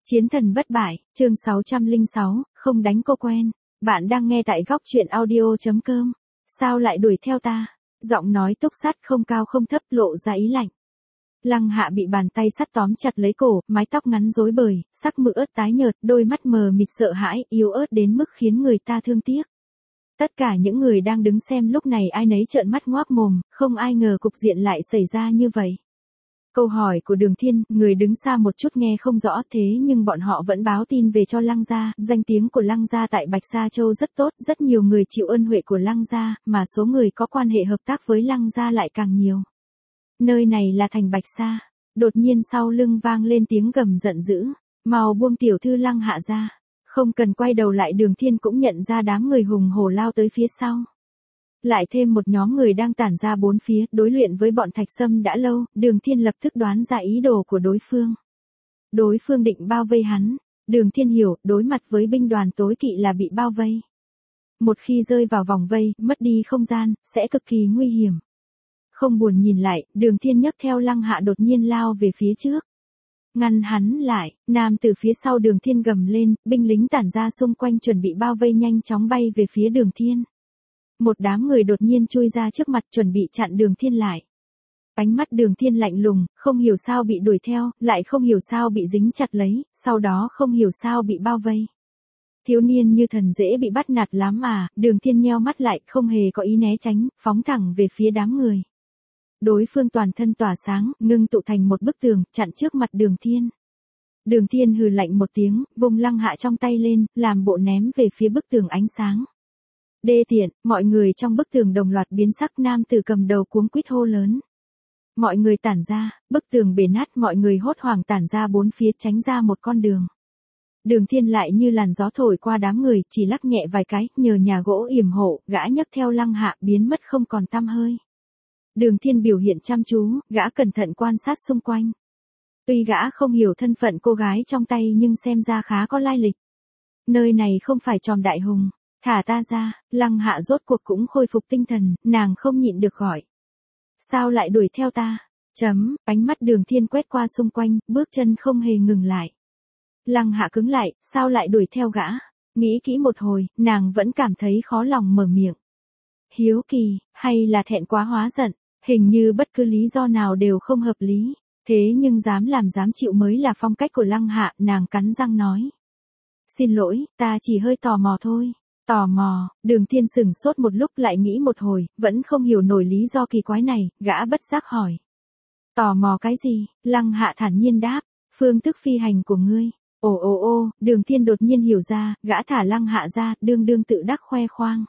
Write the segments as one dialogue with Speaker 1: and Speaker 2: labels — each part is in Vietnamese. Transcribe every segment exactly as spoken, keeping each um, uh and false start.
Speaker 1: Chiến thần bất bại, chương sáu trăm lẻ sáu, không đánh cô quen. Bạn đang nghe tại góc truyện audio.com. Sao lại đuổi theo ta? Giọng nói túc sắt không cao không thấp lộ ra ý lạnh. Lăng Hạ bị bàn tay sắt tóm chặt lấy cổ, mái tóc ngắn rối bời, sắc mự ớt tái nhợt, đôi mắt mờ mịt sợ hãi, yếu ớt đến mức khiến người ta thương tiếc. Tất cả những người đang đứng xem lúc này ai nấy trợn mắt ngoác mồm, không ai ngờ cục diện lại xảy ra như vậy. Câu hỏi của Đường Thiên, người đứng xa một chút nghe không rõ thế nhưng bọn họ vẫn báo tin về cho Lăng gia, danh tiếng của Lăng gia tại Bạch Sa Châu rất tốt, rất nhiều người chịu ơn huệ của Lăng gia, mà số người có quan hệ hợp tác với Lăng gia lại càng nhiều. Nơi này là thành Bạch Sa, đột nhiên sau lưng vang lên tiếng gầm giận dữ, mau buông tiểu thư Lăng Hạ ra. Không cần quay đầu lại Đường Thiên cũng nhận ra đám người hùng hổ lao tới phía sau. Lại thêm một nhóm người đang tản ra bốn phía, đối luyện với bọn Thạch Sâm đã lâu, Đường Thiên lập tức đoán ra ý đồ của đối phương. Đối phương định bao vây hắn, Đường Thiên hiểu, đối mặt với binh đoàn tối kỵ là bị bao vây. Một khi rơi vào vòng vây, mất đi không gian, sẽ cực kỳ nguy hiểm. Không buồn nhìn lại, Đường Thiên nhấc theo Lăng Hạ đột nhiên lao về phía trước. Ngăn hắn lại, nam từ phía sau Đường Thiên gầm lên, binh lính tản ra xung quanh chuẩn bị bao vây nhanh chóng bay về phía Đường Thiên. Một đám người đột nhiên chui ra trước mặt chuẩn bị chặn Đường Thiên lại. Ánh mắt Đường Thiên lạnh lùng, không hiểu sao bị đuổi theo, lại không hiểu sao bị dính chặt lấy, sau đó không hiểu sao bị bao vây. Thiếu niên như thần dễ bị bắt nạt lắm à, Đường Thiên nheo mắt lại, không hề có ý né tránh, phóng thẳng về phía đám người. Đối phương toàn thân tỏa sáng, ngưng tụ thành một bức tường, chặn trước mặt Đường Thiên. Đường Thiên hừ lạnh một tiếng, vung Lăng Hạ trong tay lên, làm bộ ném về phía bức tường ánh sáng. Đê tiện, mọi người trong bức tường đồng loạt biến sắc, nam tử cầm đầu cuống quýt hô lớn. Mọi người tản ra, bức tường bể nát, mọi người hốt hoảng tản ra bốn phía tránh ra một con đường. Đường Thiên lại như làn gió thổi qua đám người, chỉ lắc nhẹ vài cái, nhờ nhà gỗ yểm hộ, gã nhấc theo Lăng Hạ biến mất không còn tăm hơi. Đường Thiên biểu hiện chăm chú, gã cẩn thận quan sát xung quanh. Tuy gã không hiểu thân phận cô gái trong tay nhưng xem ra khá có lai lịch. Nơi này không phải tròm đại hùng. Thả ta ra, Lăng Hạ rốt cuộc cũng khôi phục tinh thần, nàng không nhịn được gọi. Sao lại đuổi theo ta? Chấm, ánh mắt Đường Thiên quét qua xung quanh, bước chân không hề ngừng lại. Lăng Hạ cứng lại, sao lại đuổi theo gã? Nghĩ kỹ một hồi, nàng vẫn cảm thấy khó lòng mở miệng. Hiếu kỳ, hay là thẹn quá hóa giận, hình như bất cứ lý do nào đều không hợp lý. Thế nhưng dám làm dám chịu mới là phong cách của Lăng Hạ, nàng cắn răng nói. Xin lỗi, ta chỉ hơi tò mò thôi. Tò mò, Đường Thiên sửng sốt một lúc lại nghĩ một hồi, vẫn không hiểu nổi lý do kỳ quái này, gã bất giác hỏi. Tò mò cái gì? Lăng Hạ thản nhiên đáp, phương thức phi hành của ngươi. Ồ ồ ô, Đường Thiên đột nhiên hiểu ra, gã thả Lăng Hạ ra, đương đương tự đắc khoe khoang.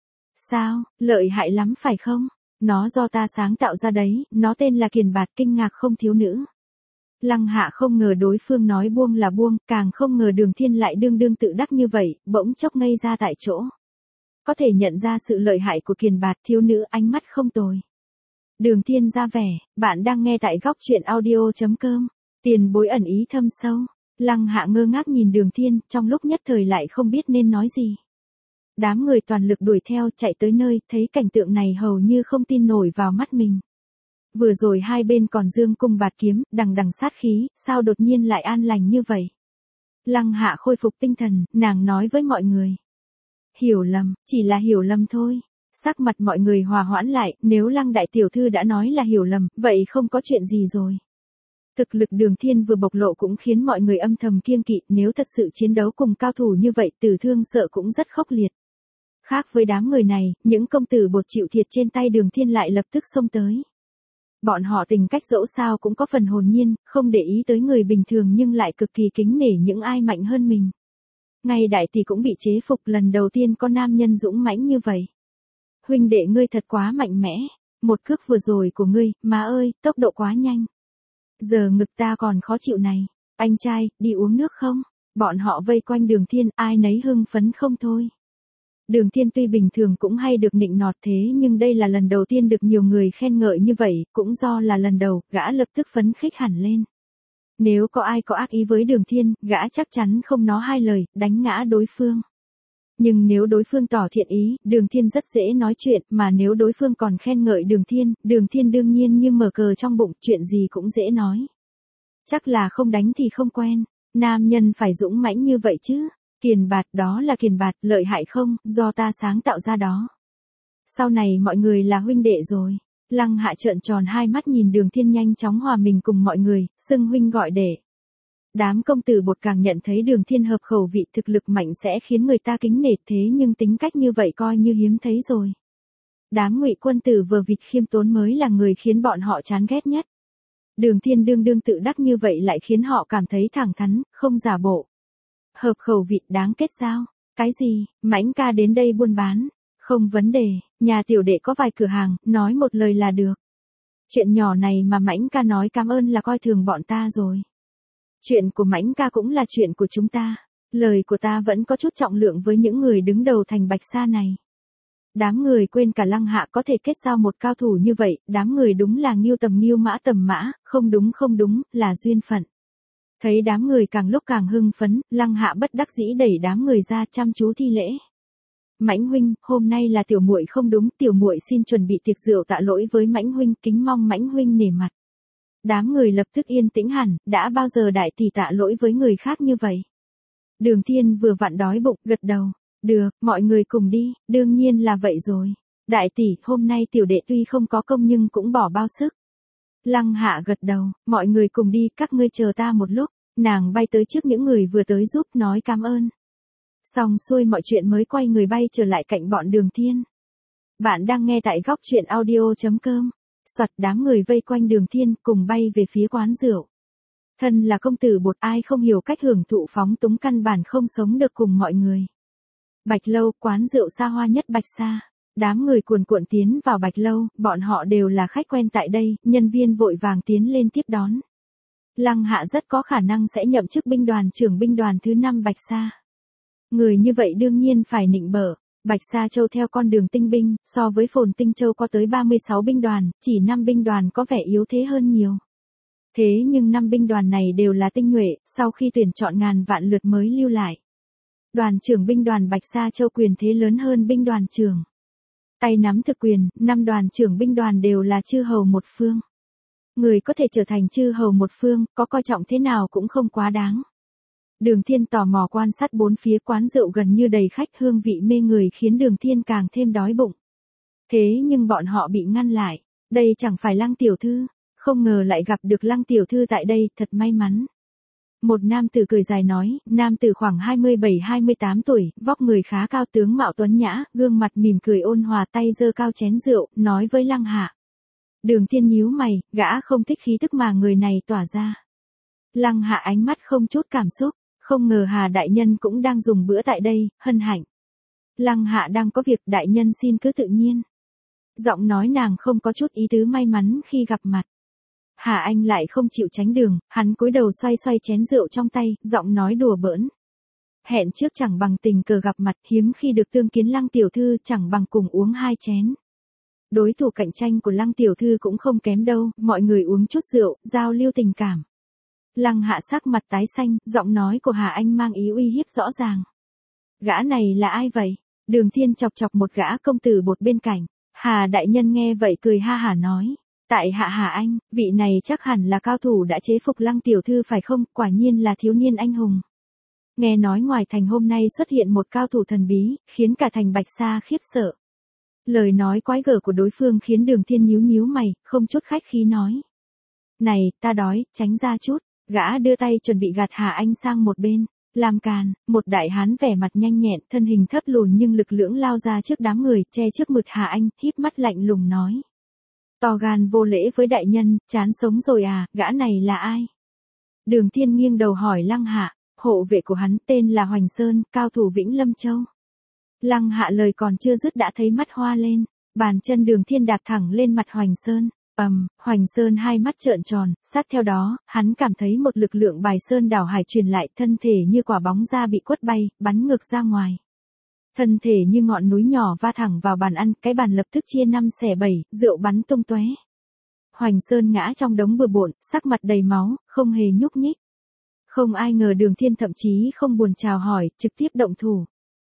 Speaker 1: Sao, lợi hại lắm phải không? Nó do ta sáng tạo ra đấy, nó tên là Kiền Bạt, kinh ngạc không thiếu nữ. Lăng Hạ không ngờ đối phương nói buông là buông, càng không ngờ Đường Thiên lại đương đương tự đắc như vậy, bỗng chốc ngây ra tại chỗ. Có thể nhận ra sự lợi hại của Kiền Bạt, thiếu nữ ánh mắt không tồi. Đường Thiên ra vẻ, bạn đang nghe tại góc truyện audio.com, tiền bối ẩn ý thâm sâu. Lăng Hạ ngơ ngác nhìn Đường Thiên, trong lúc nhất thời lại không biết nên nói gì. Đám người toàn lực đuổi theo chạy tới nơi, thấy cảnh tượng này hầu như không tin nổi vào mắt mình. Vừa rồi hai bên còn dương cung bạt kiếm, đằng đằng sát khí, sao đột nhiên lại an lành như vậy? Lăng Hạ khôi phục tinh thần, nàng nói với mọi người. Hiểu lầm, chỉ là hiểu lầm thôi. Sắc mặt mọi người hòa hoãn lại, nếu Lăng đại tiểu thư đã nói là hiểu lầm, vậy không có chuyện gì rồi. Thực lực Đường Thiên vừa bộc lộ cũng khiến mọi người âm thầm kiêng kỵ, nếu thật sự chiến đấu cùng cao thủ như vậy, tử thương sợ cũng rất khốc liệt. Khác với đám người này, những công tử bột chịu thiệt trên tay Đường Thiên lại lập tức xông tới. Bọn họ tình cách dẫu sao cũng có phần hồn nhiên, không để ý tới người bình thường nhưng lại cực kỳ kính nể những ai mạnh hơn mình. Ngay đại tỷ cũng bị chế phục, lần đầu tiên có nam nhân dũng mãnh như vậy. Huynh đệ ngươi thật quá mạnh mẽ, một cước vừa rồi của ngươi, má ơi, tốc độ quá nhanh. Giờ ngực ta còn khó chịu này, anh trai, đi uống nước không? Bọn họ vây quanh Đường Thiên, ai nấy hưng phấn không thôi. Đường Thiên tuy bình thường cũng hay được nịnh nọt thế nhưng đây là lần đầu tiên được nhiều người khen ngợi như vậy, cũng do là lần đầu, gã lập tức phấn khích hẳn lên. Nếu có ai có ác ý với Đường Thiên, gã chắc chắn không nói hai lời, đánh ngã đối phương. Nhưng nếu đối phương tỏ thiện ý, Đường Thiên rất dễ nói chuyện, mà nếu đối phương còn khen ngợi Đường Thiên, Đường Thiên đương nhiên như mở cờ trong bụng, chuyện gì cũng dễ nói. Chắc là không đánh thì không quen. Nam nhân phải dũng mãnh như vậy chứ. Kiền Bạt đó là Kiền Bạt, lợi hại không, do ta sáng tạo ra đó. Sau này mọi người là huynh đệ rồi. Lăng Hạ trợn tròn hai mắt nhìn Đường Thiên nhanh chóng hòa mình cùng mọi người, xưng huynh gọi đệ. Đám công tử bột càng nhận thấy Đường Thiên hợp khẩu vị, thực lực mạnh sẽ khiến người ta kính nể, thế nhưng tính cách như vậy coi như hiếm thấy rồi. Đám Ngụy quân tử vừa vịt khiêm tốn mới là người khiến bọn họ chán ghét nhất. Đường Thiên đương đương tự đắc như vậy lại khiến họ cảm thấy thẳng thắn, không giả bộ. Hợp khẩu vị đáng kết giao. Cái gì, Mãnh ca đến đây buôn bán. Không vấn đề, nhà tiểu đệ có vài cửa hàng, nói một lời là được. Chuyện nhỏ này mà Mãnh ca nói cảm ơn là coi thường bọn ta rồi. Chuyện của Mãnh ca cũng là chuyện của chúng ta. Lời của ta vẫn có chút trọng lượng với những người đứng đầu thành Bạch Sa này. Đám người quên cả Lăng Hạ có thể kết giao một cao thủ như vậy, đám người đúng là nghiêu tầm nghiêu mã tầm mã, không đúng không đúng, là duyên phận. Thấy đám người càng lúc càng hưng phấn, Lăng Hạ bất đắc dĩ đẩy đám người ra chăm chú thi lễ. Mãnh huynh, hôm nay là tiểu muội không đúng, tiểu muội xin chuẩn bị tiệc rượu tạ lỗi với Mãnh huynh, kính mong Mãnh huynh nể mặt. Đám người lập tức yên tĩnh hẳn, đã bao giờ đại tỷ tạ lỗi với người khác như vậy. Đường Thiên vừa vặn đói bụng, gật đầu. Được, mọi người cùng đi, đương nhiên là vậy rồi. Đại tỷ, hôm nay tiểu đệ tuy không có công nhưng cũng bỏ bao sức. Lăng Hạ gật đầu, mọi người cùng đi, các ngươi chờ ta một lúc. Nàng bay tới trước những người vừa tới giúp nói cảm ơn. Xong xuôi mọi chuyện mới quay người bay trở lại cạnh bọn Đường Thiên. Bạn đang nghe tại góc truyện audio.com. Soạt đám người vây quanh Đường Thiên cùng bay về phía quán rượu. Thân là công tử bột ai không hiểu cách hưởng thụ phóng túng căn bản không sống được cùng mọi người. Bạch Lâu, quán rượu xa hoa nhất Bạch Sa. Đám người cuồn cuộn tiến vào Bạch Lâu, bọn họ đều là khách quen tại đây, nhân viên vội vàng tiến lên tiếp đón. Lăng Hạ rất có khả năng sẽ nhậm chức binh đoàn trưởng binh đoàn thứ năm Bạch Sa. Người như vậy đương nhiên phải nịnh bợ. Bạch Sa Châu theo con đường tinh binh, so với Phồn Tinh Châu có tới ba mươi sáu binh đoàn, chỉ năm binh đoàn có vẻ yếu thế hơn nhiều. Thế nhưng năm binh đoàn này đều là tinh nhuệ, sau khi tuyển chọn ngàn vạn lượt mới lưu lại. Đoàn trưởng binh đoàn Bạch Sa Châu quyền thế lớn hơn binh đoàn trưởng. Tay nắm thực quyền, năm đoàn trưởng binh đoàn đều là chư hầu một phương. Người có thể trở thành chư hầu một phương, có coi trọng thế nào cũng không quá đáng. Đường Thiên tò mò quan sát bốn phía quán rượu gần như đầy khách, hương vị mê người khiến Đường Thiên càng thêm đói bụng. Thế nhưng bọn họ bị ngăn lại. Đây chẳng phải Lăng tiểu thư, không ngờ lại gặp được Lăng tiểu thư tại đây, thật may mắn. Một nam tử cười dài nói, nam tử khoảng hai mươi bảy hai mươi tám tuổi, vóc người khá cao, tướng mạo tuấn nhã, gương mặt mỉm cười ôn hòa, tay giơ cao chén rượu, nói với Lăng Hạ. Đường Thiên nhíu mày, gã không thích khí tức mà người này tỏa ra. Lăng Hạ ánh mắt không chút cảm xúc, không ngờ Hà đại nhân cũng đang dùng bữa tại đây, hân hạnh. Lăng Hạ đang có việc, đại nhân xin cứ tự nhiên. Giọng nói nàng không có chút ý tứ may mắn khi gặp mặt. Hà Anh lại không chịu tránh đường, hắn cúi đầu xoay xoay chén rượu trong tay, giọng nói đùa bỡn. Hẹn trước chẳng bằng tình cờ gặp mặt, hiếm khi được tương kiến Lăng tiểu thư chẳng bằng cùng uống hai chén. Đối thủ cạnh tranh của Lăng tiểu thư cũng không kém đâu, mọi người uống chút rượu, giao lưu tình cảm. Lăng Hạ sắc mặt tái xanh, giọng nói của Hà Anh mang ý uy hiếp rõ ràng. Gã này là ai vậy? Đường Thiên chọc chọc một gã công tử bột bên cạnh. Hà đại nhân nghe vậy cười ha hả nói. Tại hạ Hà Anh, vị này chắc hẳn là cao thủ đã chế phục Lăng tiểu thư phải không? Quả nhiên là thiếu niên anh hùng. Nghe nói ngoài thành hôm nay xuất hiện một cao thủ thần bí, khiến cả thành Bạch Sa khiếp sợ. Lời nói quái gở của đối phương khiến Đường Thiên nhíu nhíu mày, không chút khách khí nói. Này, ta đói, tránh ra chút. Gã đưa tay chuẩn bị gạt Hà Anh sang một bên. Làm càn, một đại hán vẻ mặt nhanh nhẹn, thân hình thấp lùn nhưng lực lưỡng lao ra trước đám người, che trước mực Hà Anh, híp mắt lạnh lùng nói. To gan vô lễ với đại nhân, chán sống rồi à, gã này là ai? Đường Thiên nghiêng đầu hỏi Lăng Hạ, hộ vệ của hắn tên là Hoành Sơn, cao thủ Vĩnh Lâm Châu. Lăng Hạ lời còn chưa dứt đã thấy mắt hoa lên, bàn chân Đường Thiên đạp thẳng lên mặt Hoành Sơn. Ầm, um, Hoành Sơn hai mắt trợn tròn, sát theo đó, hắn cảm thấy một lực lượng bài sơn đảo hải truyền lại, thân thể như quả bóng ra bị quất bay, bắn ngược ra ngoài. Thân thể như ngọn núi nhỏ va thẳng vào bàn ăn, cái bàn lập tức chia năm xẻ bảy, rượu bắn tung tóe. Hoành Sơn ngã trong đống bừa bộn, sắc mặt đầy máu, không hề nhúc nhích. Không ai ngờ Đường Thiên thậm chí không buồn chào hỏi, trực tiếp động thủ.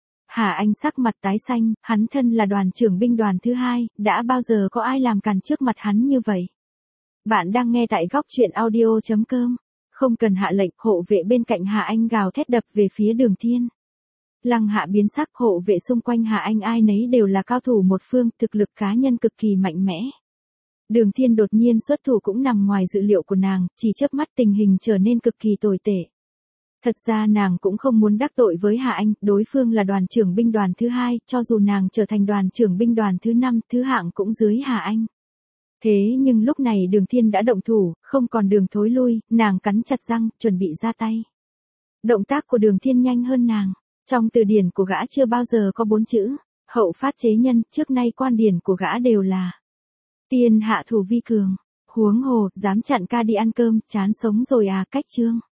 Speaker 1: Hà Anh sắc mặt tái xanh, hắn thân là đoàn trưởng binh đoàn thứ hai, đã bao giờ có ai làm càn trước mặt hắn như vậy. Bạn đang nghe tại góc truyện audio chấm com. Không cần hạ lệnh, hộ vệ bên cạnh Hà Anh gào thét đập về phía Đường Thiên. Lăng Hạ biến sắc, hộ vệ xung quanh Hà Anh ai nấy đều là cao thủ một phương, thực lực cá nhân cực kỳ mạnh mẽ. Đường Thiên đột nhiên xuất thủ cũng nằm ngoài dự liệu của nàng, chỉ chớp mắt tình hình trở nên cực kỳ tồi tệ. Thật ra nàng cũng không muốn đắc tội với Hà Anh, đối phương là đoàn trưởng binh đoàn thứ hai, cho dù nàng trở thành đoàn trưởng binh đoàn thứ năm, thứ hạng cũng dưới Hà Anh. Thế nhưng lúc này Đường Thiên đã động thủ, không còn đường thối lui, nàng cắn chặt răng, chuẩn bị ra tay. Động tác của Đường Thiên nhanh hơn nàng. Trong từ điển của gã chưa bao giờ có bốn chữ hậu phát chế nhân, trước nay quan điển của gã đều là tiên hạ thủ vi cường. Huống hồ, dám chặn ca đi ăn cơm, chán sống rồi à, cách chương.